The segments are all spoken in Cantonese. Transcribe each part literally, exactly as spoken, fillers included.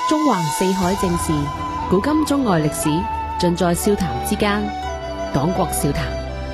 中橫四海正事，古今中外歷史，盡在笑談之間。黨國笑談。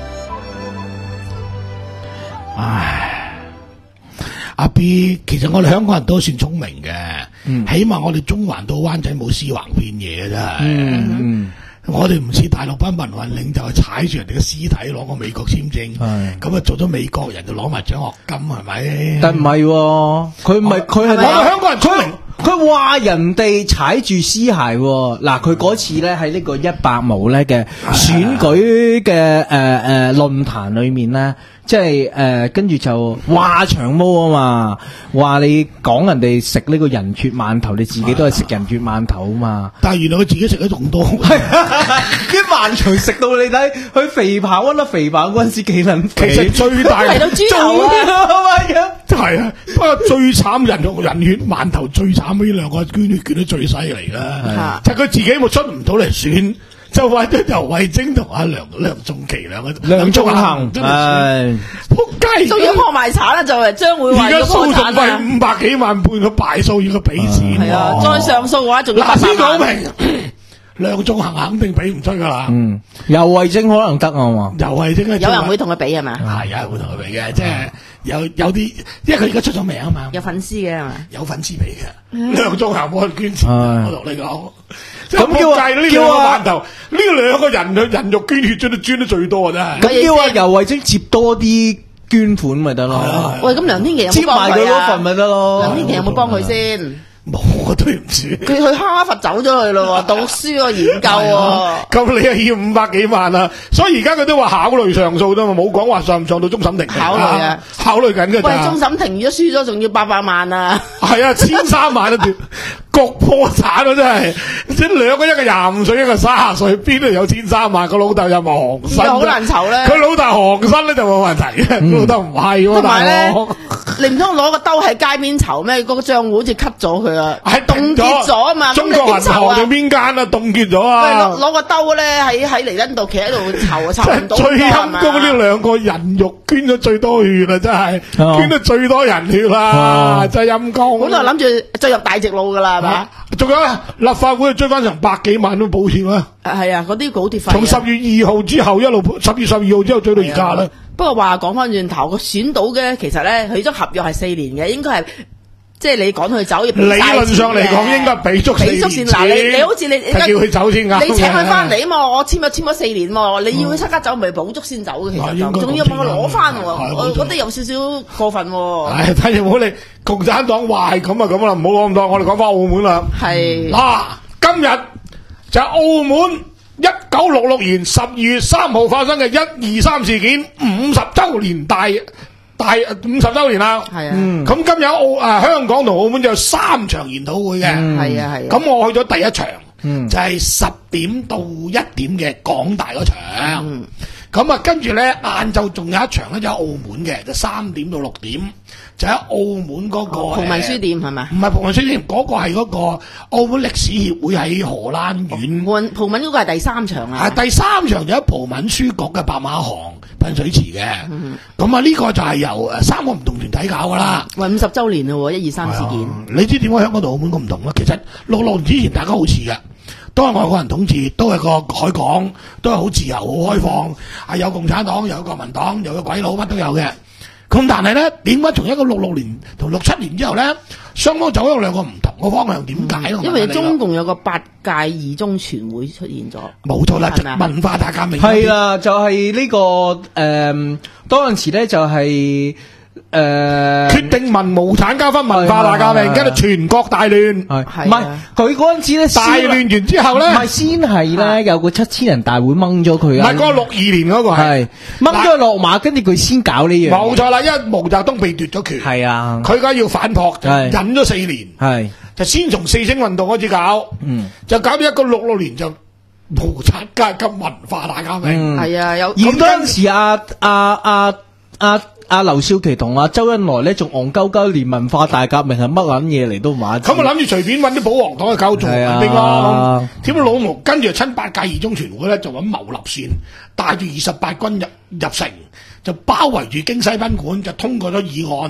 唉，阿 B， 其實我哋香港人都算聰明嘅，嗯、起碼我哋中環到灣仔冇屍橫遍野嘅真係。嗯嗯我哋唔似大陸班民運領袖去踩住人哋嘅屍體攞個美國簽證，咁啊做咗美國人就攞埋獎學金係咪？ 但唔係，佢唔係佢係我哋香港人聰明， 佢話人哋踩住屍骸。嗱，佢嗰次咧喺呢個一百毛咧嘅選舉嘅誒誒論壇裏面咧。即係誒，跟、呃、住就話長毛啊嘛，話你講人哋食呢個人血饅頭，你自己都係食人血饅頭啊嘛。 但係原來佢自己食得仲多， 啲饅頭食到你睇，佢肥跑嗰粒肥跑嗰陣時幾撚肥， 其實最大嚟到豬頭啊！ 係啊，不過最慘人肉人血饅頭最慘呢兩個捐血捐得最犀利啦，就係佢自己冇出唔到嚟選。就為咗游蕙禎同阿梁梁頌琪兩個梁頌恆， 係仆街， 都要破埋產啦，就係將會話要破產啦。而家訴訟費五百幾萬半個敗訴要佢俾錢，係啊，再上訴嘅話仲要八百萬。嗱，先講明，梁頌恆肯定俾唔出噶啦。嗯， 游蕙禎可能得啊嘛， 游蕙禎有人會同佢比係嘛？ 係有人會同佢比嘅，即係有有啲，因為佢而家出咗名啊嘛， 有粉絲嘅係嘛， 有粉絲俾嘅。梁頌恆冇人捐錢，我同你講。咁叫啊，呢兩個饅頭，呢兩個人嘅人肉捐血捐得捐得最多啊！真係。 咁叫啊，游蕙禎接多啲捐款咪得咯。 喂，咁梁天琦有接冇幫佢埋佢嗰份咪得咯？ 梁天琦有冇幫佢先？ 冇，對唔住。 佢去哈佛走咗去咯，讀書啊，研究啊。 咁你又要五百幾萬啊？所以而家佢都話考慮上訴啫嘛，冇講話上唔上到終審庭。 考慮啊， 考慮緊㗎咋。 喂，終審庭如果輸咗，仲要八百萬啊！ 係啊，千三萬啊條。國破產啊！真係，即係兩個一個廿五歲，一個卅歲，邊度有千三萬？個老豆又冇行身， 好難籌咧。佢老豆行身咧就冇問題嘅，嗯、老豆唔係喎。同埋咧， 你唔通攞個兜喺街邊籌咩？嗰、那個賬戶好似 cut 咗佢啊， 係凍結咗啊嘛。 中國銀行定邊間啊？凍結咗啊！ 攞個兜咧喺喺彌敦道企喺度籌啊，籌唔到。 最陰公呢兩個人肉捐咗最多血啊！真係、哦、捐得最多人血啦，哦、真係陰公。 本來諗住進入大直路噶啦，係嘛？ 仲有立法會追翻成百幾萬都補貼啊！ 係啊，嗰啲補貼費。 從十月二號之後一路十月十二號之後追到而家啦。 不過話講翻轉頭，個選到嘅其實咧，佢咗合約係四年嘅，應該係即係你趕佢走，理論上嚟講應該俾足四年。俾足先嗱，你你好似你係叫佢走先㗎。 你請佢翻嚟啊嘛，我簽咗簽咗四年喎，你要佢即刻走，咪補足先走嘅。其實仲要幫佢攞翻喎，我覺得有少少過分喎。 唉，睇住唔好你共產黨話係咁啊咁啦，唔好講咁多，我哋講翻澳門啦。係嗱，今日就係澳門一九六六年十二月三號發生嘅一二三事件五十週年大。大五十週年啦，係啊，咁、嗯、今日澳誒、呃、香港同澳門就有三場研討會嘅，係啊係。咁、啊、我去咗第一場，嗯、就係十點到一點嘅港大嗰場，咁啊、嗯、跟住咧晏晝仲有一場咧就喺澳門嘅，就三點到六點，就喺澳門嗰、那個葡文書店係咪？唔係葡文書店，嗰、那個係嗰個澳門歷史協會喺荷蘭園。葡文葡文嗰個係第三場啊， 係第三場就喺葡文書局嘅白馬行噴水池嘅，咁啊呢個就係由誒三個唔同團體搞噶啦。 喂，五十週年咯，一二三事件。 你知點解香港同澳門咁唔同咧？其實六六年之前大家好似嘅，都係外國人統治，都係個海港，都係好自由、好開放，係有共產黨，有國民黨，有個鬼佬，乜都有嘅。咁但係咧，點解從一個六六年同六七年之後咧，雙方走咗兩個唔同嘅方向？點解咧？ 因為中共有個八屆二中全會出現咗， 冇錯啦，文化大革命係啦，就係、是、呢、這個誒，當陣時咧就係、是。誒、呃， 決定民無產階級文化大革命，跟住全國大亂， 係唔係？佢嗰陣時咧大亂完之後咧， 唔係先係咧有個七千人大會掹咗佢啊， 唔係嗰個六二年嗰個係掹咗佢落馬，跟住佢先搞呢樣， 冇錯啦，因為毛澤東被奪咗權，係啊，佢而家要反撲，就忍咗四年，係就先從四星運動開始搞，嗯，就搞到一個六六年就無產階級文化大革命，係、 嗯、啊，有而嗰陣時阿阿阿阿。阿劉少奇同阿周恩來咧，仲戇鳩鳩，連文化大革命係乜撚嘢嚟都唔話。 咁啊諗住隨便揾啲保皇黨去搞做民兵咯。點解老毛跟住親八屆二中全會咧，就揾牟立線帶住二十八軍入入城，就包圍住京西賓館，就通過咗議案，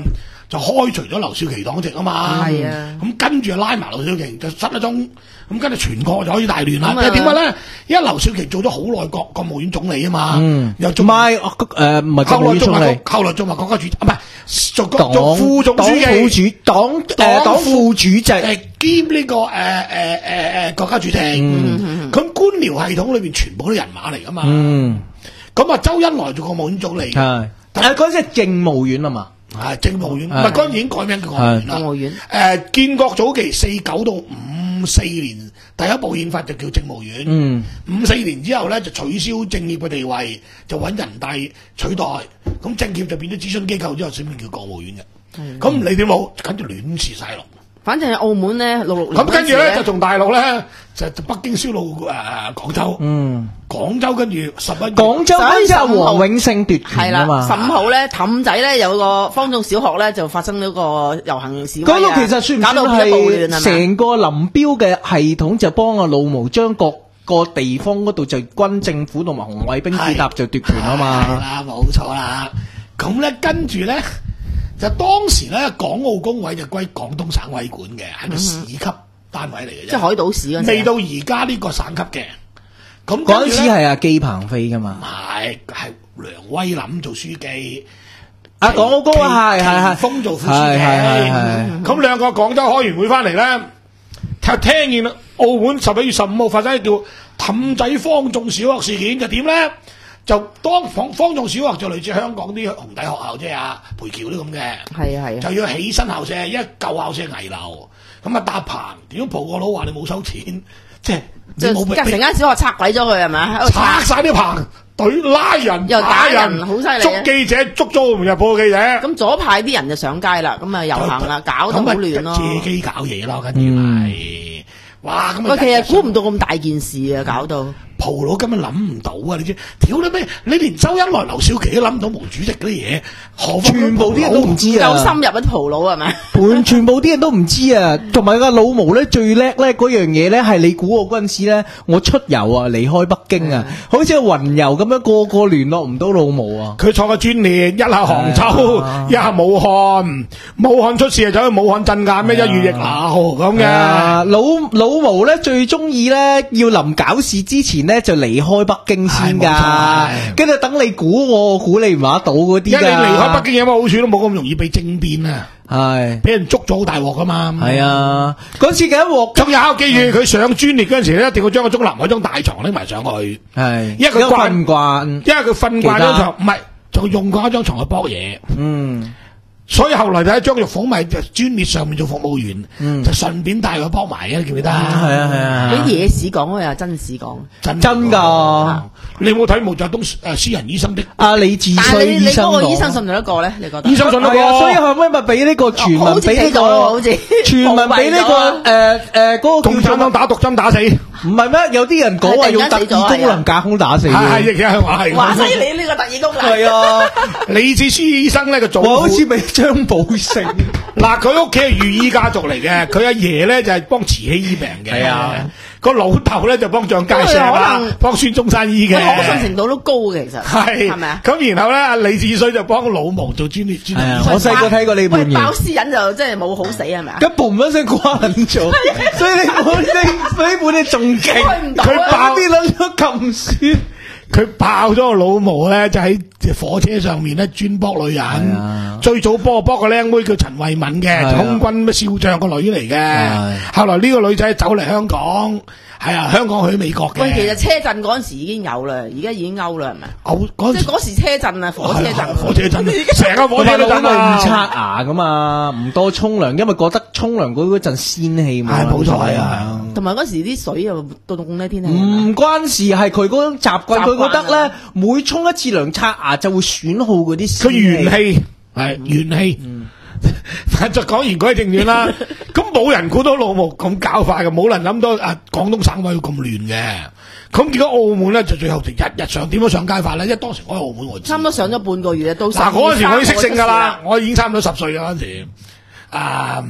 就開除咗劉少奇黨籍啊嘛。 係啊， 咁跟住拉埋劉少奇就失咗蹤，咁跟住全國就可以大亂啦。因為點解咧？因為劉少奇做咗好耐國國務院總理啊嘛， 嗯， 又做埋誒唔係國務院總理， 後來做埋國家主席，唔係做做副總書記、 黨誒黨副主席， 誒兼呢個誒誒誒誒國家主席。咁官僚系統裏邊全部都人馬嚟噶嘛。嗯，咁啊，周恩來做國務院總理， 係誒嗰陣係政務院啊嘛。 係政務院，唔係嗰陣已經改名叫國務院啦。 國務院誒，建國早期四九到五四年，第一部憲法就叫政務院。嗯，五四年之後咧就取消政協嘅地位，就揾人大取代。咁政協就變咗諮詢機構之後，先變叫國務院嘅。咁你點冇？跟住亂試晒落。 反正係澳門咧，六六年咁跟住咧就從大陸咧就北京銷路誒廣州。嗯，廣州跟住十一廣州嗰陣係黃永勝奪權啊嘛。 十五號咧，氹仔咧有個方中小學咧就發生咗個遊行示威啊。 嗰個其實算唔算係成個林彪嘅系統就幫阿老毛將各個地方嗰度就軍政府同埋紅衛兵結合就奪權啊嘛。 係啦，冇錯啦。咁咧跟住咧。就當時咧，港澳工委就歸廣東省委管嘅，係個市級單位嚟嘅啫。 即係海島市嗰陣。 未到而家呢個省級嘅。咁嗰陣時係阿姬鵬飛噶嘛？ 唔係，係梁威霖做書記。 啊，港澳工委係係係。 峰做副書記。係係咁兩個廣州開完會翻嚟咧，就聽見澳門十一月十五號發生叫氹仔方仲小學事件，就點咧？就當方方仲小學就類似香港啲紅底學校，即係啊培僑啲咁嘅， 係啊係啊， 就要起新校舍，因為舊校舍危樓，咁啊搭棚，點解葡國佬話你冇收錢，即係你冇成間小學拆鬼咗佢係咪？ 拆晒啲棚，隊拉人又打人，好犀利， 捉記者捉咗《明日報》記者， 咁左派啲人就上街啦，咁啊遊行啦，搞到好亂咯， 借機搞嘢咯，跟住係，哇咁啊， 其實估唔到咁大件事啊，搞到。 葡佬根本諗唔到啊！你知，屌你咩？你連周恩來、劉少奇都諗唔到毛主席嗰啲嘢，何全部啲人都唔知啊！ 夠深入一葡佬係咪？ 全全部啲人都唔知啊！同埋個老毛咧最叻咧嗰樣嘢咧係你估我嗰陣時咧，我出遊啊，離開北京啊，好似雲遊咁樣，個個聯絡唔到老毛啊！ 佢坐個專列，一下杭州，一下武漢，武漢出事就走去武漢鎮壓咩？一月逆流咁嘅。 老老毛咧最中意咧要臨搞事之前。咧就離開北京先噶，跟住等你估我估你唔話到嗰啲噶。因為你離開北京有乜好處都冇咁容易被政變啊， 係俾人捉咗好大鑊噶嘛。 係啊，嗰次嘅一鑊。 仲有記住佢上專列嗰陣時咧，一定要將個中南海張大床拎埋上去。 係， 因為佢慣唔慣？ 因為佢瞓慣張床，唔係就用過一張床去搏嘢。嗯。所以後來睇張玉鳳咪就專列上面做服務員，嗯、就順便帶佢幫埋嘅，記唔記得？係啊係啊！ 你野史講啊，又真史講， 真真噶！ 你有冇睇毛澤東誒私人醫生的？ 阿李志綏醫生， 但係你你嗰個醫生信唔信得過咧？你覺得？ 醫生信得過， 所以後尾咪俾呢個全民俾呢個， 好似全民俾呢個誒誒嗰個共產黨打毒針打死。 唔係咩？有啲人講話用特異功能架空打死。 係係，亦係話係。 話犀利呢個特異功能。 係啊， 李志綏醫生咧個祖父好似俾張寶勝。 嗱，佢屋企係御醫家族嚟嘅，佢阿爺咧就係幫慈禧醫病嘅。係啊，個老豆咧就幫蔣介石啦，幫孫中山醫嘅。 可信程度都高嘅，其實係係咪啊？ 咁然後咧，阿李志綏就幫老毛做專列專列。 我細個睇過呢本嘢。 爆私隱就真係冇好死係咪啊？ 咁嘣一聲瓜撚咗，所以你本呢呢本嘢仲勁。 佢爆啲撚咗咁酸。 佢爆咗個老毛咧，就喺火車上面咧專搏女人。啊、最早搏搏個靚妹叫陳慧敏嘅，啊、空軍咩少將個女嚟嘅。啊、後來呢個女仔走嚟香港，係啊，香港去美國嘅。 喂，其實車震嗰陣時已經有啦，而家已經勾啦，係咪？ 勾即係嗰時車震啊，火車震， 火車震，成個火車都震啊！ 唔刷牙噶嘛，唔多沖涼，因為覺得沖涼嗰嗰陣仙氣嘛。 係冇錯係啊。 同埋嗰時啲水又凍凍咧，天氣唔關事，係佢嗰種習慣，佢覺得咧每沖一次涼刷牙就會損耗嗰啲。 佢元氣係元氣。就講言歸正傳啦，咁冇人估到老毛咁搞法嘅，冇人諗到啊廣東省委會咁亂嘅。咁結果澳門咧就最後就日日上點樣上街法咧？因為當時我喺澳門我差唔多上咗半個月，到嗱嗰陣時我已經識性噶啦，我已經差唔多十歲啦嗰陣時。啊，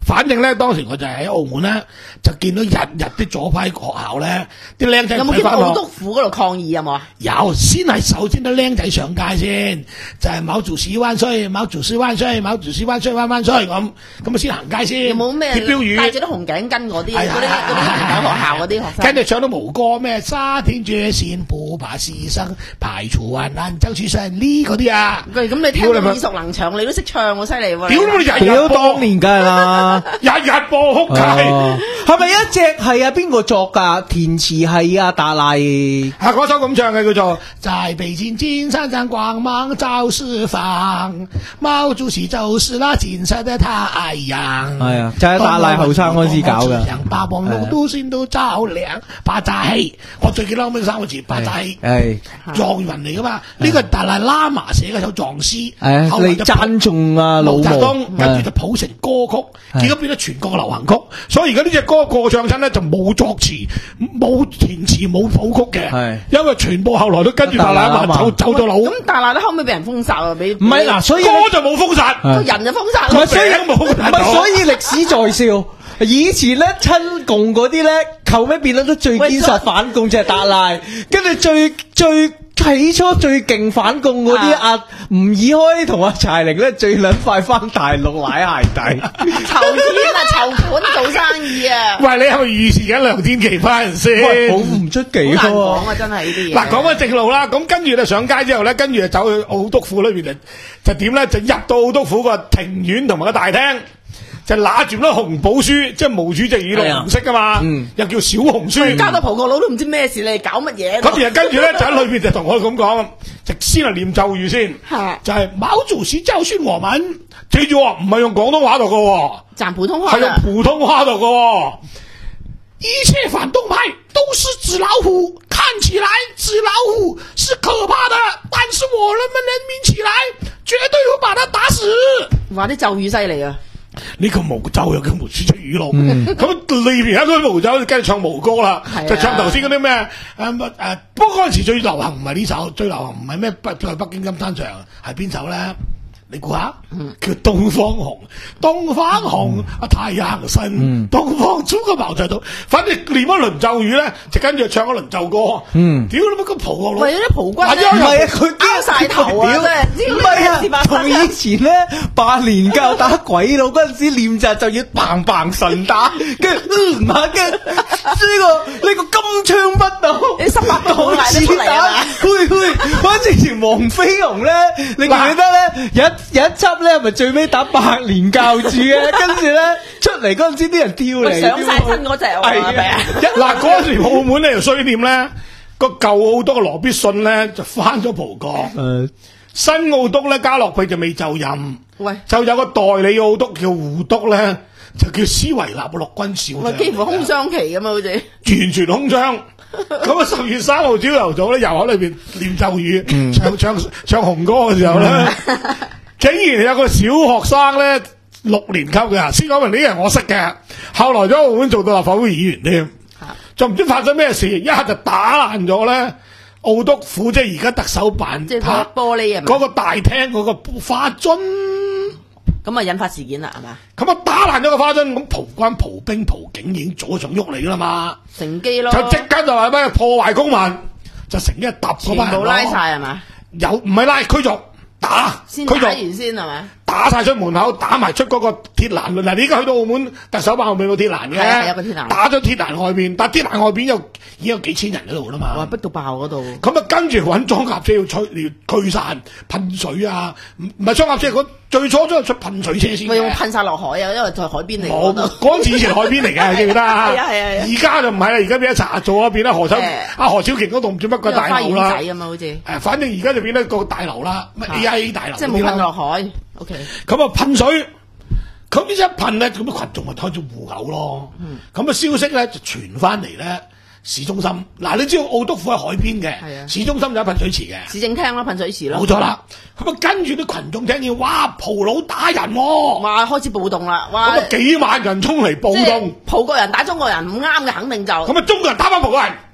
反正咧，當時我就喺澳門咧，就見到日日啲左派學校咧，啲僆仔有冇見到澳督府嗰度抗議有冇啊？ 有，先係首先啲僆仔上街先，就係、是、毛主席萬歲，毛主席萬歲，毛主席萬歲，萬萬歲咁，咁啊先行街先。 有冇咩貼標語？ 帶住啲紅頸巾嗰啲，嗰啲嗰啲學校嗰啲學生。 跟住唱到無歌咩？沙田決線不怕犧牲，排除萬難爭取勝利嗰啲啊！ 咁你聽到耳熟能詳，你都識唱喎，犀利喎！ 屌你日日當年梗係啦， 日日播哭街， 係咪一隻係啊？邊個作㗎？填詞係啊，達賴。 啊，嗰首咁唱嘅叫做在北京金山上光芒照四方，毛主席就是那金色的太陽。 係啊，就係達賴後生嗰陣時搞嘅。 八望路都先都照亮，八扎氣。我最記得後尾三個字，八扎氣。係狀元嚟噶嘛？呢個達賴喇嘛寫嘅首狀詩， 後嚟讚頌啊老毛， 跟住就譜成歌曲，結果變咗全國嘅流行曲。所以而家呢隻歌過唱親咧就冇作詞、冇填詞、冇譜曲嘅，因為全部後來都跟住達賴喇嘛走走咗佬。 咁達賴咧後尾俾人封殺啊！俾唔係嗱，所以歌就冇封殺， 個人就封殺。 唔係所以冇，唔係所以歷史在笑。以前咧親共嗰啲咧，後尾變得都最堅實反共就係達賴，跟住最最起初最勁反共嗰啲阿吳以開同阿柴玲咧，最撚快翻大陸舐鞋底， 籌錢啊籌款做生意啊！ 喂，你係咪預示緊梁天琦翻人先？ 好唔出奇好難講啊！真係呢啲嘢。 嗱，講翻正路啦，咁跟住咧上街之後咧，跟住就走去澳督府裏邊就就點咧？就入到澳督府個庭院同埋個大廳。就拿住粒紅寶書，即係毛主席語錄紅色噶嘛，嗯、又叫小紅書。 加到葡國佬都唔知咩事，你哋搞乜嘢？ 咁然後跟住咧就喺裏邊就同我咁講，就先係念咒語先，就係毛主席教訓我們，記住唔係用廣東話讀嘅， 講普通話， 係用普通話讀嘅。一切反動派都是紙老虎，看起來紙老虎是可怕的，但是我們人民起來，絕對會把他打死。 哇！啲咒語犀利啊！ 呢個毛咒又叫毛主席語錄，咁裏邊有一句毛咒，跟住唱毛歌啦，就唱頭先嗰啲咩誒乜誒，不過嗰陣時最流行唔係呢首，最流行唔係咩北在北京金山上，係邊首咧？你估下，叫東方紅，東方紅啊太陽神，東方出個毛就到，反正念一輪咒語咧，就跟住唱一輪咒歌。嗯，屌你乜個葡國佬？ 為咗啲葡軍， 唔係啊，佢交晒頭啊！真係， 唔係啊，同以前咧八年教打鬼佬嗰陣時練習就要砰砰神打，跟住唔下跟呢個呢個金槍不倒， 你十八度嗌得出嚟啊！ 去去，反正前黃飛鴻咧，你記得咧有。有一輯咧，咪最尾打百年教主嘅，跟住咧出嚟嗰陣時，啲人跳嚟上晒身嗰隻，係咪啊？ 嗱，嗰時澳門咧又衰點咧，個舊澳督嘅羅必信咧就翻咗葡國，誒，新澳督咧加洛庇就未就任，喂，就有個代理澳督叫胡督咧，就叫斯維納陸軍少將， 幾乎空窗期咁啊，好似完全空窗。咁啊，十月三號朝頭早咧，又喺裏邊念咒語，嗯、唱唱唱紅歌嘅時候咧。竟然有個小學生咧六年級嘅，先講明呢啲人我識嘅，後來咗澳門做到立法會議員添，就唔知發生咩事，一下就打爛咗咧澳督府，即係而家特首辦， 即係玻璃啊， 嗰個大廳嗰個花樽， 咁啊引發事件啦，係嘛？ 咁啊打爛咗個花樽，咁葡軍、葡兵、葡警已經早上喐嚟噶啦嘛， 乘機咯， 就即刻就話咩破壞公民，就成日揼嗰班人， 全部拉晒係嘛？ 有唔係拉驅逐？打， 先打完先係咪？ 打晒出門口，打埋出嗰個鐵欄。嗱，你而家去到澳門特首辦後面有鐵欄嘅， 係有個鐵欄。打咗鐵欄外邊，但鐵欄外邊有已經有幾千人喺度啦嘛。 哇！逼到爆嗰度。 咁啊，跟住揾裝甲車要吹，要驅散、噴水啊，唔唔係裝甲車，最初都係出噴水車先。 咪用噴晒落海啊，因為在海邊嚟。 冇，嗰陣時以前海邊嚟嘅，記唔記得啊？ 係啊係啊。 而家就唔係啦，而家變咗查做啊，變咗何秋阿何超瓊嗰度唔知乜鬼大樓啦。 花園仔啊嘛，好似。 誒，反正而家就變咗個大樓啦，乜 A I A 大樓。 即係冇噴落海。O K， 咁啊噴水，咁呢一噴咧，咁啲群眾咪開始互毆咯。咁啊、嗯、消息咧就傳翻嚟咧，市中心嗱，你知道澳督府喺海邊嘅，啊、市中心就有噴水池嘅， 市政廳啦，噴水池咯。 冇錯啦。咁啊跟住啲群眾聽見，哇，葡佬打人喎、啊， 哇，開始暴動啦，哇， 咁啊幾萬人衝嚟暴動， 葡國人打中國人唔啱嘅，肯定就咁啊中國人打翻葡國人。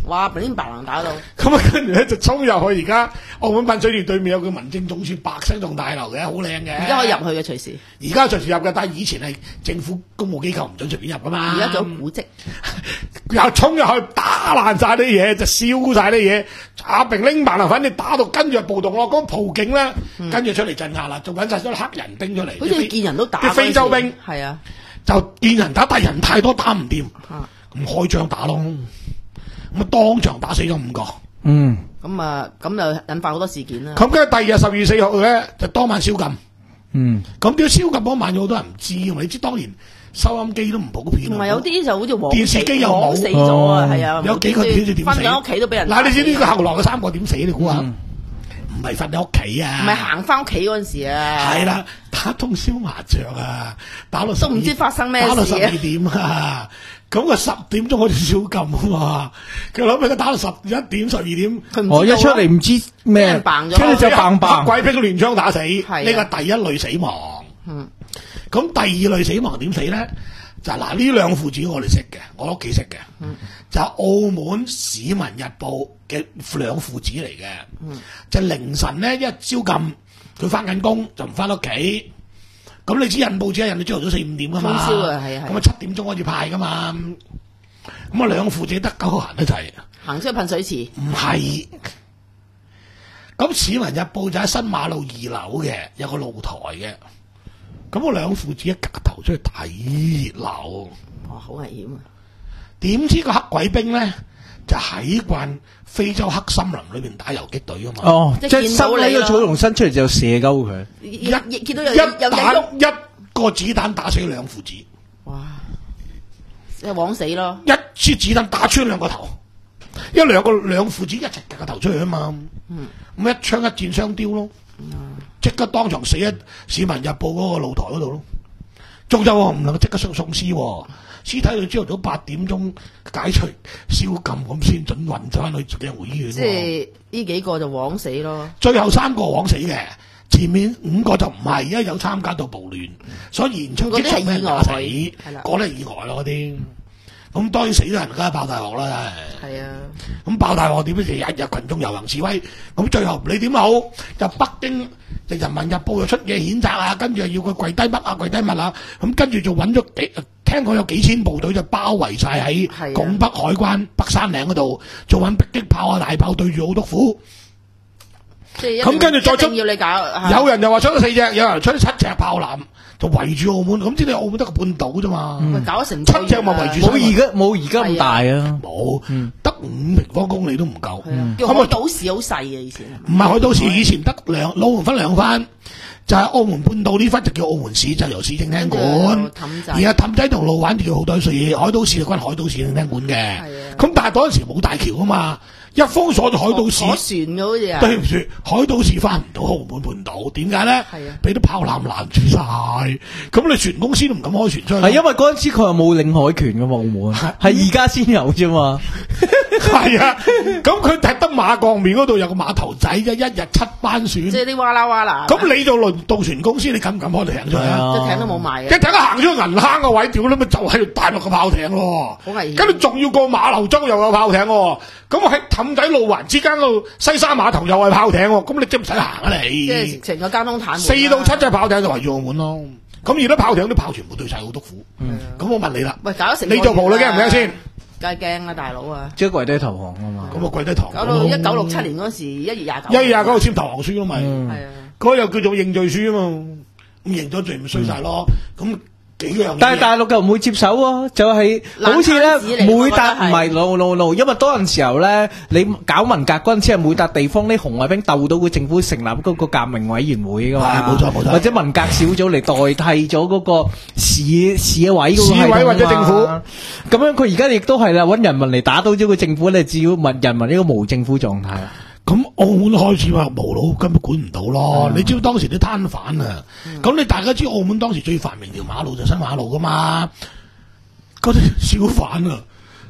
哇！乒乒乓乓打到。 咁啊，跟住咧就衝入去，而家澳門噴水池對面有個民政總署白色棟大樓嘅，好靚嘅。 而家可以入去嘅隨時。 而家隨時入嘅，但係以前係政府公務機構唔准隨便入噶嘛。 而家仲有古蹟。 又衝入去打爛晒啲嘢，就燒晒啲嘢。阿乒乒乓乓，反正打到跟住暴動咯。嗰個葡警咧，跟住出嚟鎮壓啦，仲揾晒咗黑人兵出嚟。 好似見人都打。 啲非洲兵係啊， 就見人打，但係人太多打唔掂，咁開槍打咯。咁啊，當場打死咗五個。 嗯。 咁啊，咁就引發好多事件啦。 咁跟住第二日十月四號咧，就當晚宵禁。 嗯。 咁點解宵禁嗰晚有好多人唔知？你知當年收音機都唔普遍。 唔係有啲就好似黃電視機又冇死咗啊，係啊。 有幾個點知點死？ 瞓喺屋企都俾人。 嗱，你知呢個後來嘅三個點死？你估下？唔係瞓喺屋企啊。 唔係行翻屋企嗰陣時啊。 係啦，打通宵麻雀啊，打到都唔知發生咩事啊。 打到十二點啊！咁啊十點鐘好似宵禁啊嘛，佢諗起佢打到十一點十二點， 我一出嚟唔知咩， 跟住就棒棒， 黑鬼兵亂槍打死，呢個第一類死亡。 嗯， 咁第二類死亡點死咧？就嗱呢兩父子我哋識嘅，我屋企識嘅， 嗯、 就澳門市民日報嘅兩父子嚟嘅， 嗯、 就凌晨咧一宵禁，佢翻緊工就唔翻屋企。咁你知印報紙係印到朝頭早四五點噶嘛？ 通宵啊，係啊， 咁啊七點鐘開始派噶嘛。咁啊兩父子得鳩閒得滯， 行出去噴水池。 唔係。咁市民日報就喺新馬路二樓嘅，有個露台嘅。咁我兩父子一夾頭出去睇熱鬧。 哇，好危險啊！ 點知個黑鬼兵咧就喺慣非洲黑森林裏邊打游擊隊啊嘛。 哦，即係伸呢個草叢伸出嚟就射鳩佢。 一見到有一彈一個子彈打死兩父子。 哇！即係枉死咯！ 一支子彈打穿兩個頭，因為兩個兩父子一齊夾個頭出去啊嘛。嗯。咁一槍一箭雙雕咯。即、嗯、刻當場死喺市民日報嗰個露台嗰度咯。仲有唔能夠即刻送送屍，屍體到朝頭早八點鐘解除宵禁咁先準運咗翻去警護醫院。 即係呢幾個就枉死咯。最後三個枉死嘅，前面五個就唔係，因為有參加到暴亂，所以現場即刻俾人打死。係啦，嗰啲係意外咯，嗰啲。咁當然死咗人梗係爆大鑊啦， 係啊。咁爆大鑊點咧？就日日群眾遊行示威，咁最後你點好？就北京就人民日報又出嘢譴責啊，跟住又要佢跪低乜啊，跪低乜啊，咁跟住就揾咗幾，聽講有幾千部隊就包圍晒喺拱北海關北山嶺嗰度，做揾迫擊炮啊、大炮對住好多虎。咁跟住再出， 要你搞， 有人又話出咗四隻，有人出咗七隻炮艦，就圍住澳門。咁知你澳門得個半島啫嘛， 嗯、搞咗成七隻咪圍住。 冇而家冇而家咁大啊， 冇，得五平方公里都唔夠。 叫海島市好細嘅以前。 唔係海島市，以前得兩澳門分兩番，就係澳門半島呢忽就叫澳門市，就由市政廳管。而家氹仔同路環就叫好多市，海島市就關海島市政廳管嘅。咁但係嗰陣時冇大橋啊嘛。一封鎖咗海島市， 坐船嘅好似啊！ 對唔住，海島市翻唔到澳門半島，點解咧？係啊，俾啲炮艦攔住晒，咁你船公司都唔敢開船出去。 係因為嗰陣時佢又冇領海權嘅嘛，澳門係而家先有啫嘛。 係啊，咁佢踢得馬鋼面嗰度有個碼頭仔啫，一日七班船。即係啲哇啦哇啦。咁你就輪渡船公司，你敢唔敢開艇出去啊？ 即係艇都冇賣嘅。 一艇行咗去銀坑個位，屌你咪就係大陸嘅炮艇咯。 好危險。 跟住仲要過馬流洲又有炮艇喎，咁喺氹仔路環之間嗰度西沙碼頭又係炮艇喎，咁你即唔使行啊你？ 即係成個交通癱瘓。 四到七隻炮艇就圍住澳門咯。咁而家炮艇啲炮全部對晒好多虎。咁我問你啦， 喂，搞咗成你做葡你驚唔驚先？ 梗係驚啦，大佬啊！ 即係跪低投降啊嘛。 咁啊跪低投降。 搞到一九六七年嗰時一月廿九。 一月廿九號簽投降書咯咪。 係啊。 嗰又叫做認罪書啊嘛。咁認咗罪咪衰晒咯。咁。 但係大陸就唔會接手喎，就係、是、好似咧每笪唔係 no no no，因為多陣時候咧，你搞文革嗰陣時係每笪地方啲紅衛兵鬥到個政府成立嗰個革命委員會噶嘛， 冇錯冇錯， 或者文革小組嚟代替咗嗰個市市委嗰個市委或者政府， 咁樣佢而家亦都係啦，揾人民嚟打倒咗個政府咧，只要問人民呢個無政府狀態。 咁澳門開始話無腦根本管唔到咯，嗯、你知道當時啲攤販啊，咁、嗯、你大家知澳門當時最繁榮條馬路就新馬路噶嘛，嗰啲小販啊，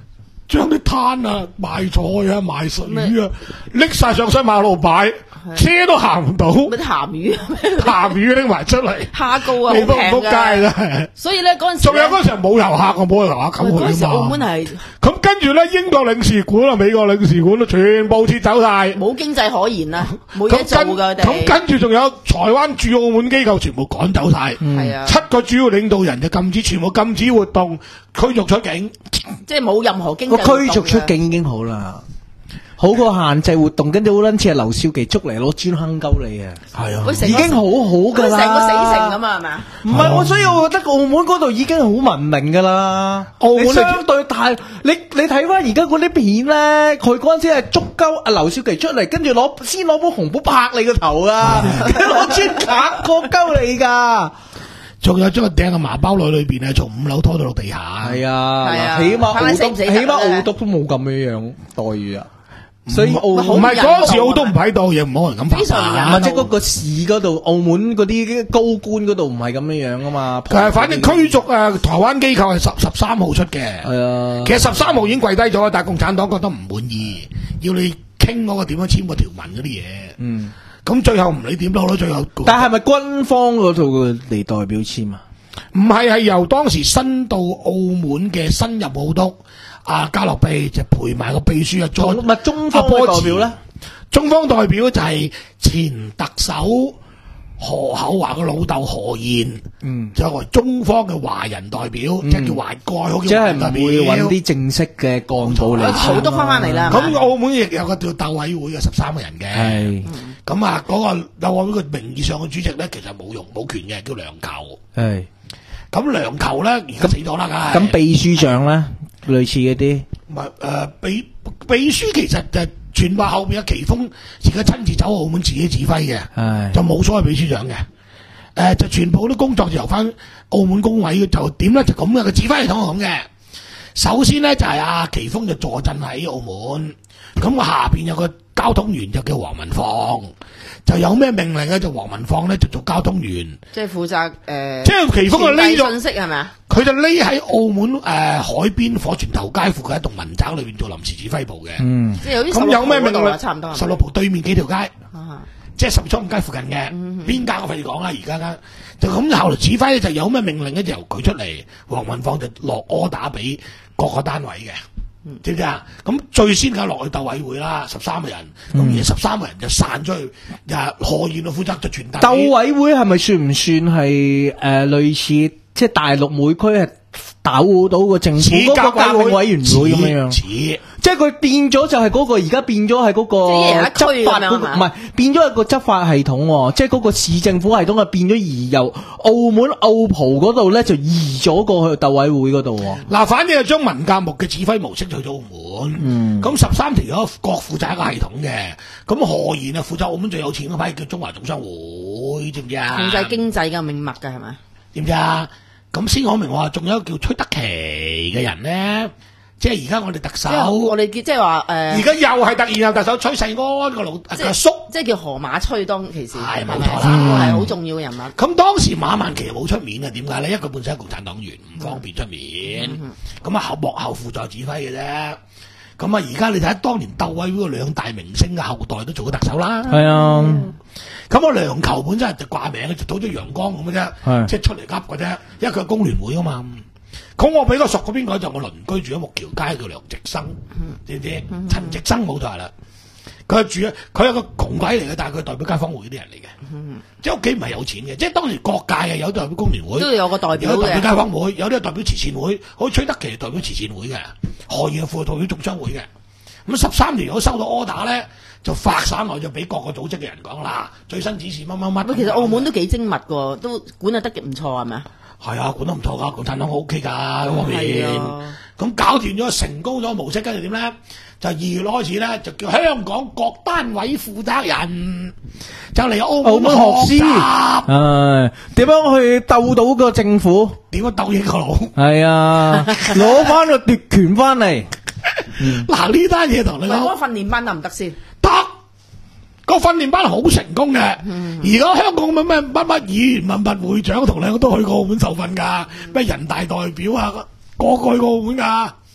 將啲攤啊、賣菜啊、賣水魚啊，拎晒上西馬路擺，車都行唔到。 嗰啲鹹魚， 鹹魚拎埋出嚟， 蝦膏啊， 你都唔仆街啦。 所以咧嗰陣時， 仲有嗰陣時冇遊客，我冇遊客咁去嗰陣時澳門係咁跟住咧，英國領事館啊、美國領事館都全部撤走晒， 冇經濟可言啦，冇嘢做㗎佢哋。 咁跟住仲有台灣駐澳門機構全部趕走晒， 係啊， 七個主要領導人就禁止全部禁止活動，驅逐出境， 即係冇任何經濟活動。 個驅逐出境已經好啦。好過限制活動，跟住好撚似係劉少奇捉嚟攞磚坑鳩你啊！係啊，已經好好噶啦， 成個死城咁啊，係咪啊？ 唔係我，所以我覺得澳門嗰度已經好文明噶啦。澳門相對大，你你睇翻而家嗰啲片咧，佢嗰陣時係捉鳩阿劉少奇出嚟，跟住攞先攞本紅簿拍你個頭啊，攞磚卡過鳩你噶。 仲有將佢掟個麻包內裏邊啊，從五樓拖到落地下。 係啊， 係啊， 起碼澳督， 起碼澳督都冇咁樣樣待遇啊。所以澳唔係嗰時澳都唔喺度，亦冇人咁拍啊！ 即係嗰個市嗰度，澳門嗰啲高官嗰度唔係咁樣樣啊嘛。 誒，反正驅逐誒台灣機構係十十三號出嘅。係啊，其實十三號已經跪低咗，但係共產黨覺得唔滿意，要你傾嗰個點樣簽個條文嗰啲嘢。嗯，咁最後唔理點都好啦，最後。 但係咪軍方嗰度嚟代表簽啊？ 唔係，係由當時新到澳門嘅新入澳督。啊，加洛庇就陪埋個秘書啊，再咪中方代表咧？ 中方代表就係前特首何厚華個老豆何賢，嗯，就為中方嘅華人代表，嗯、即係叫華蓋，即係唔會揾啲正式嘅幹部嚟。 好多翻翻嚟啦。 咁澳門亦有個叫鬥委會嘅十三個人嘅，係咁、嗯、啊，嗰、那個鬥委會嘅名義上嘅主席咧，其實冇用冇權嘅，叫梁球。係咁梁球咧，而家死咗啦， 咁秘書長咧？類似嗰啲， 唔係誒秘秘書其實就傳話後邊嘅奇峰而家親自走澳門自己指揮嘅，就冇所謂秘書長嘅，誒、呃、就全部啲工作就由翻澳門工委就點咧就咁嘅個指揮系統係咁嘅。首先咧就係、是、阿、啊、奇峰就坐鎮喺澳門，咁我下邊有個交通員就叫黃文放，就有咩命令咧就黃文放咧就做交通員， 即係負責誒，呃、 即係奇峰就匿咗信息係咪啊？ 佢就匿喺澳門誒、呃、海邊火船頭街附近一棟民宅裏邊做臨時指揮部嘅。嗯，即係有啲咁有咩命令？差唔多十六浦對面幾條街，啊、即係十倉街附近嘅邊間我費事講啦。而家間就咁後來指揮咧，就有咩命令咧就由佢出嚟，黃文放就落柯打俾各個單位嘅。嗯、知唔知啊？咁最先梗係落去鬥委會啦，十三個人，咁而十三個人就散出去，就何賢就負責就傳達。 鬥委會係咪算唔算係誒、呃、類似即係大陸每區係鬥到個政府嗰個革命委員會咁樣樣？似即係佢變咗就係嗰、那個而家變咗係嗰個執法嗰、那個，唔係變咗係個執法系統、哦，即係嗰個市政府系統係變咗移由澳門澳葡嗰度咧就移咗過去鬥委會嗰度。 嗱、啊，反正係將文革目嘅指揮模式去咗澳門。咁十三條友各負責一個系統嘅，咁何賢啊負責澳門最有錢嗰批叫中華總商會，知唔知啊？ 控制經濟嘅命脈嘅係咪？ 知唔知啊？咁先講明話，仲有一個叫崔德祺嘅人咧。即係而家我哋特首， 我哋即係話誒，而、 呃、家又係突然又特首崔世安個老個叔， 即係叫河馬崔當其時， 係冇錯啦， 係好重要嘅人物。 咁、嗯、當時馬萬祺冇出面啊？點解咧？一個本身係共產黨員，唔方便出面，咁啊後幕後輔助指揮嘅啫。咁啊而家你睇下當年鬥委會個兩大明星嘅後代都做咗特首啦。係啊，咁我梁球本身係就掛名就倒咗陽光咁嘅啫，即係出嚟噏嘅啫，因為佢係工聯會啊嘛。咁我比較熟嗰邊個就我鄰居住喺木橋街叫梁直生，知唔知？陳、嗯、直生冇錯啦，佢住佢係個窮鬼嚟嘅，但係佢代表街坊會啲人嚟嘅，嗯、即係屋企唔係有錢嘅，即係當時各界嘅有代表工聯會， 都有個代表嘅， 有代表街坊會，有啲係代表慈善會，好似崔德祺係代表慈善會嘅，何賢係副代表總商會嘅。咁十三年如果收到 order 咧，就發散落就俾各個組織嘅人講啦，最新指示乜乜乜。 其實澳門都幾精密嘅，都管得得唔錯係咪啊？ 係啊，管得唔錯噶，共產黨好 OK 噶嗰方面。咁搞掂咗，成功咗模式，跟住點咧？就二月開始咧，就叫香港各單位負責人就嚟澳門學習。 誒，點樣去鬥到個政府？ 點樣鬥贏個佬？ 係啊，攞翻個奪權翻嚟。 嗱呢單嘢同你講， 嗰個訓練班得唔得先？ 得。個訓練班好成功嘅，而家、嗯、香港乜咩乜乜議員、乜乜會長同兩個都去過澳門受訓噶，咩、嗯、人大代表啊，個個去過澳門噶，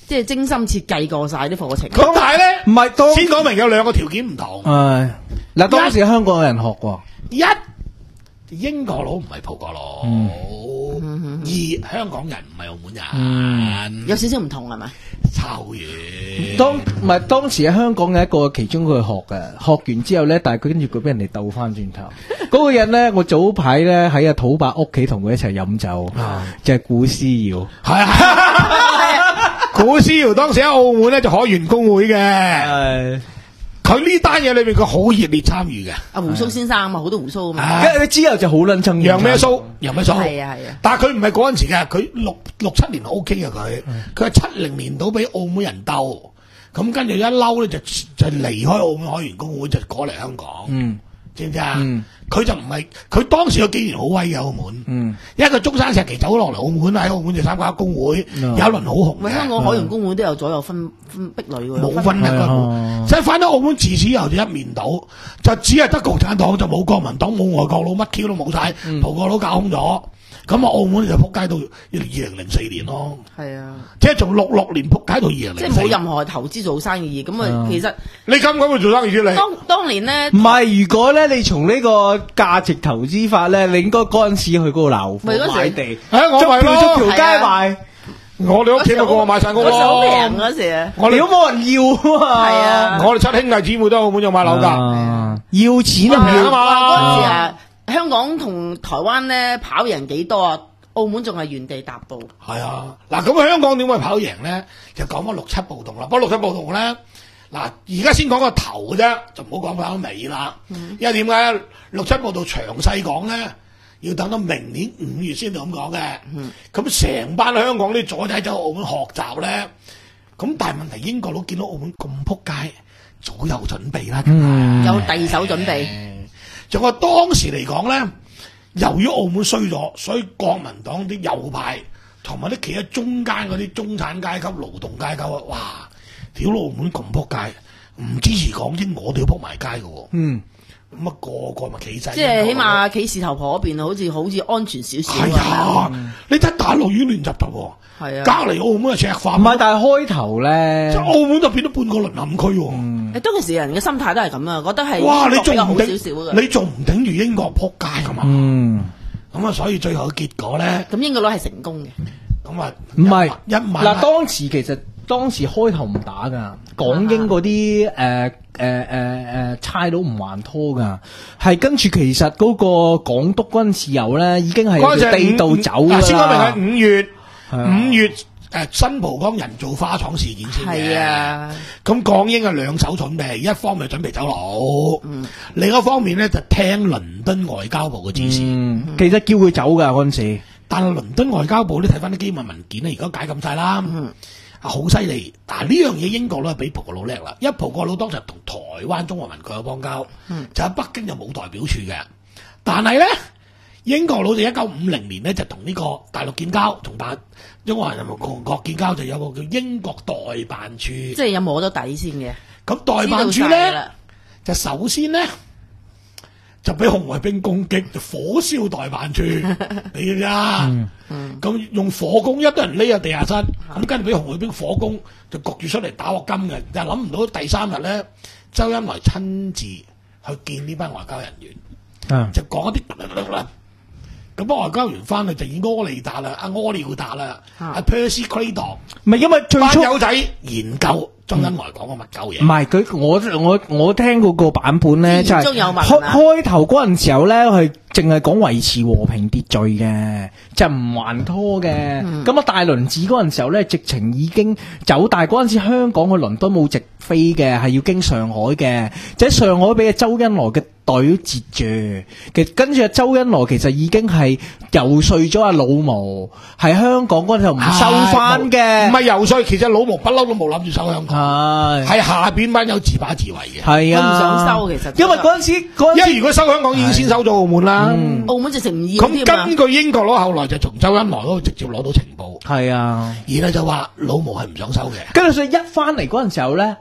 即係精心設計過晒啲課程。 咁但係咧， 唔係先講明有兩個條件唔同。 誒，嗱，當時香港有人學喎。 一英國佬唔係葡國佬，嗯、二香港人唔係澳門人， 嗯、有少少唔同係咪？ 差遠。 當唔係當時喺香港嘅一個其中佢學嘅，學完之後咧，但係佢跟住佢俾人哋鬥翻轉頭。嗰個人咧，我早排咧喺阿土伯屋企同佢一齊飲酒，嗯、就係古思堯。係啊， 古思堯當時喺澳門咧就海員工會嘅。佢呢單嘢裏邊佢好熱烈參與嘅， 阿胡鬚先生啊嘛，好多胡鬚啊嘛， 跟住之後就好撚憎楊咩鬚，楊咩鬚， 係啊係啊， 但係佢唔係嗰陣時嘅，佢六六七年 O K 嘅佢，佢係七零年到俾澳門人鬥，咁跟住一嬲咧就就離開澳門海員工會就過嚟香港，嗯，知唔知啊？佢就唔係佢當時有幾年好威嘅澳門，嗯，因為佢中山石岐走落嚟澳門喺澳門就參加工會，有一輪好紅。 喂，香港海員工會都有左右分分壁壘喎， 冇分嘅，即係翻到澳門自此以後就一面倒，就只係得共產黨就冇國民黨冇外國佬乜 Q 都冇晒，葡國佬搞空咗。咁啊，澳門就撲街到二零零四年咯。係啊，即係從六六年撲街到二零零四。 即係冇任何投資做生意咁啊，其實你敢唔敢去做生意先？你當當年咧， 唔係如果咧，你從呢個價值投資法咧，你應該嗰陣時去嗰個樓買地， 誒，我咪咯， 條街賣。 我哋屋企咪個個買晒屋咯。 好平嗰時啊， 我哋都冇人要啊。 係啊， 我哋七兄弟姊妹都喺澳門有買樓㗎， 要錢啊嘛。 嗰陣時啊。香港同台灣咧跑贏幾多啊？澳門仲係原地踏步。 係啊，嗱咁香港點會跑贏咧？就講翻六七暴動啦。不過六七暴動咧，嗱而家先講個頭嘅啫，就唔好講翻尾啦。嗯、因為點解咧？六七暴動詳細講咧，要等到明年五月先至咁講嘅。咁成、嗯、班香港啲左仔走澳門學習咧，咁但係問題英國佬見到澳門咁撲街，早有準備啦， 嗯、有第二手準備。 仲話當時嚟講咧，由於澳門衰咗，所以國民黨啲右派同埋啲企喺中間嗰啲中產階級、勞動階級啊，哇！屌澳門咁撲街，唔支持港英，我哋要撲埋街嘅喎。嗯，咁啊個個咪企晒。即係起碼企事頭婆嗰邊，好似好似安全少少。 係啊，嗯、你睇大陸已經亂入入喎。係啊，隔離澳門係赤化。 唔係，但係開頭咧， 即係澳門就變咗半個淪陷區喎。 誒、嗯，當其時人嘅心態都係咁啊，覺得係哇，你仲唔好少少嘅， 你仲唔頂住英國撲街㗎嘛？嗯，咁啊，所以最後嘅結果咧， 咁英國佬係成功嘅。 咁啊， 唔係一萬嗱，當時其實當時開頭唔打㗎，港英嗰啲誒誒誒誒差佬唔還拖㗎，係跟住其實嗰個港督軍事遊咧已經係地道走㗎啦。 先講明係五月。五月誒新蒲崗人造花廠事件先嘅， 啊， 咁港英係兩手準備，一方面準備走佬，嗯、另一方面咧就聽倫敦外交部嘅指示。 嗯嗯、其實叫佢走㗎嗰陣時， 但係倫敦外交部咧睇翻啲機密文件咧，而家解禁晒啦，啊好犀利！但係呢樣嘢英國咧比葡國佬叻啦，因為葡國佬當時同台灣中華民國有邦交，嗯、就喺北京就冇代表處嘅，但係咧。英國佬就一九五零年咧就同呢個大陸建交，同大中華人民共和國建交，就有個叫英國代辦處，即係有摸咗底先嘅。咁代辦處咧就首先咧就俾紅衛兵攻擊，就火燒代辦處，你知唔知啊？咁、嗯嗯、用火攻，一堆人匿喺地下室，咁跟住俾紅衛兵火攻，就焗住出嚟打鑊金嘅。但係諗唔到第三日咧，周恩來親自去見呢班外交人員，嗯、就講一啲。咁幫外交員翻去就以柯利達啦，阿柯利達啦，阿 Percy Claydon， 唔係因為最初班友仔研究周恩來講嘅乜鳩嘢。 唔係佢，我我我聽嗰個版本咧，就係開開頭嗰陣時候咧，係淨係講維持和平秩序嘅，就唔還拖嘅。咁啊、嗯，大輪子嗰陣時候咧，直情已經走大。嗰陣時香港去倫敦冇直飛嘅，係要經上海嘅，就喺上海俾阿周恩來嘅隊截住。其實跟住阿周恩來其實已經係游說咗阿老毛，係香港嗰陣時候唔收翻嘅。 唔係游說，其實老毛不嬲都冇諗住收香港。係，係下邊班友自把自為嘅。係啊，佢唔想收其實。 因為嗰陣時， 因為如果收香港已經先收咗澳門啦。 嗯、澳門直情唔要添。 咁根據英國佬後來就從周恩來嗰度直接攞到情報。 係啊， 然後就話老毛係唔想收嘅。 跟住所以一翻嚟嗰陣時候咧，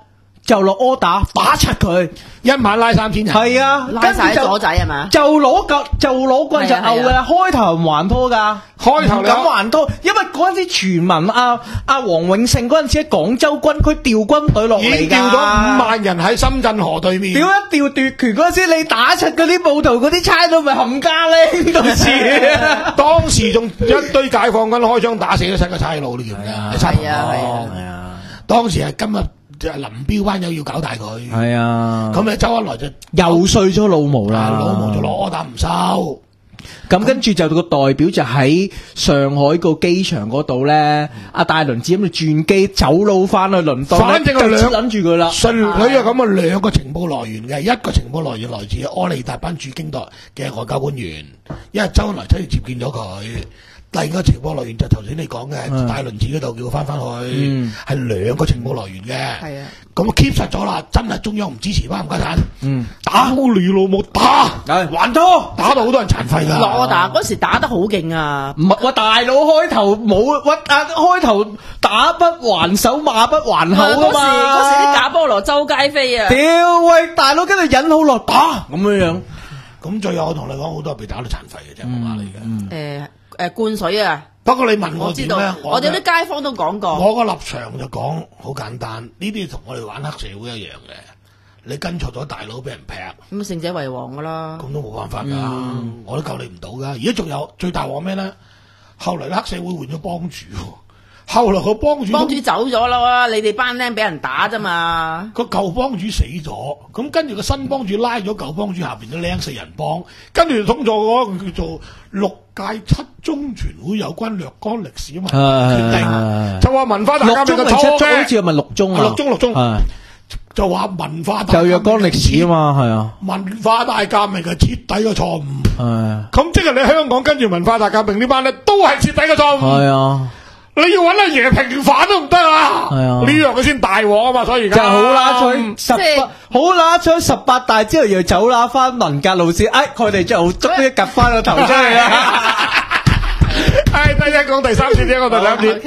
就落 order 打柒佢， 一晚拉三千人。 係啊， 拉晒咗仔係嘛？ 就攞嚿就攞棍就毆噶啦，開頭唔還拖噶， 開頭唔敢還拖，因為嗰陣時傳聞阿阿黃永勝嗰陣時喺廣州軍區調軍隊落嚟㗎， 已經調咗五萬人喺深圳河對面。 屌一調奪權嗰陣時，你打柒嗰啲暴徒嗰啲差佬咪冚家拎到時， 當時仲一堆解放軍開槍打死咗七個差佬，你記唔記得？ 係啊係啊， 當時係今日。就林彪班友要搞大佢， 係啊， 咁你周恩來就游說咗老毛啦， 老毛就攞柯打唔收， 咁跟住就個代表就喺上海個機場嗰度咧，阿戴麟趾咁就轉機走佬翻去倫敦， 反正係兩諗住佢啦， 順佢有咁嘅兩個情報來源嘅，一個情報來源來自柯利達班駐京代嘅外交官員，因為周恩來親自接見咗佢。第二個情報來源就頭先你講嘅戴麟趾嗰度叫佢翻翻去，係、嗯、兩個情報來源嘅。係啊，咁 keep 實咗啦，真係中央唔支持翻唔家產。嗯，打你老母打，還拖，打到好多人殘廢㗎。 羅打嗰時打得好勁啊！ 唔係，哇大佬開頭冇，哇啊開頭打不還手，罵不還口㗎嘛。 嗰時啲假菠蘿周街飛啊！ 屌喂，大佬跟住忍好耐打咁樣樣。 咁最後我同你講，好多人被打到殘廢嘅啫，我話你嘅。 誒。誒，灌水啊！ 不過你問我點咧？ 我哋啲街坊都講過。 我個立場就講好簡單，呢啲同我哋玩黑社會一樣嘅。你跟錯咗大佬俾人劈， 咁勝者為王噶啦。 咁都冇辦法噶，嗯、我都救你唔到噶。而家仲有最大鑊咩咧？後嚟黑社會換咗幫主，後來個幫主幫主走咗啦，你哋班僆俾人打啫嘛。 個舊幫主死咗，咁跟住個新幫主拉咗舊幫主下邊啲僆四人幫，跟住通過嗰個叫做六屆七中全會有關若干歷史嘛決定，就話文化大革命嘅錯嘅， 好似係咪六中啊？ 六中六中，就話文化大革命就若干歷史啊嘛，係啊， 文化大革命係徹底嘅錯誤。 係， 咁即係你香港跟住文化大革命呢班咧，都係徹底嘅錯誤。 係啊。 你要揾阿爺平反都唔得啊！係啊，呢樣佢先大鑊啊嘛，所以而家就好啦，佢十八好啦，咗十八大之後又走啦翻文革路線，哎，佢哋就捉啲夾翻個頭出嚟啦。 係，第一講第三次，第一講第三次。